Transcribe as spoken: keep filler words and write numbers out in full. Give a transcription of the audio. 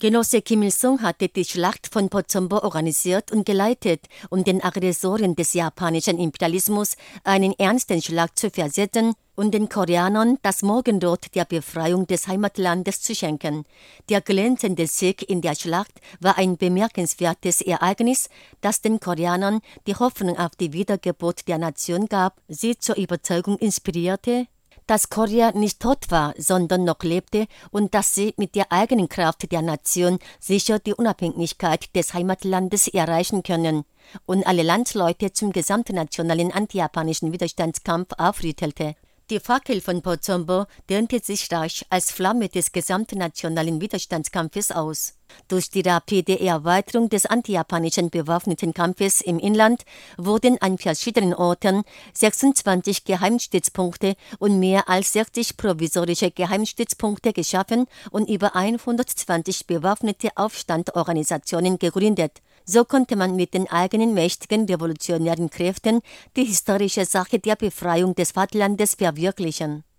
Genosse Kim Il-sung hatte die Schlacht von Pochombo organisiert und geleitet, um den Aggressoren des japanischen Imperialismus einen ernsten Schlag zu versetzen und den Koreanern das Morgenrot der Befreiung des Heimatlandes zu schenken. Der glänzende Sieg in der Schlacht war ein bemerkenswertes Ereignis, das den Koreanern die Hoffnung auf die Wiedergeburt der Nation gab, sie zur Überzeugung inspirierte, dass Korea nicht tot war, sondern noch lebte und dass sie mit der eigenen Kraft der Nation sicher die Unabhängigkeit des Heimatlandes erreichen können und alle Landsleute zum gesamtnationalen antijapanischen Widerstandskampf aufrüttelte. Die Fackel von Pochombo dehnte sich rasch als Flamme des gesamtnationalen Widerstandskampfes aus. Durch die rapide Erweiterung des antijapanischen bewaffneten Kampfes im Inland wurden an verschiedenen Orten sechsundzwanzig Geheimstützpunkte und mehr als sechzig provisorische Geheimstützpunkte geschaffen und über hundertzwanzig bewaffnete Aufstandsorganisationen gegründet. So konnte man mit den eigenen mächtigen revolutionären Kräften die historische Sache der Befreiung des Vaterlandes verwirklichen.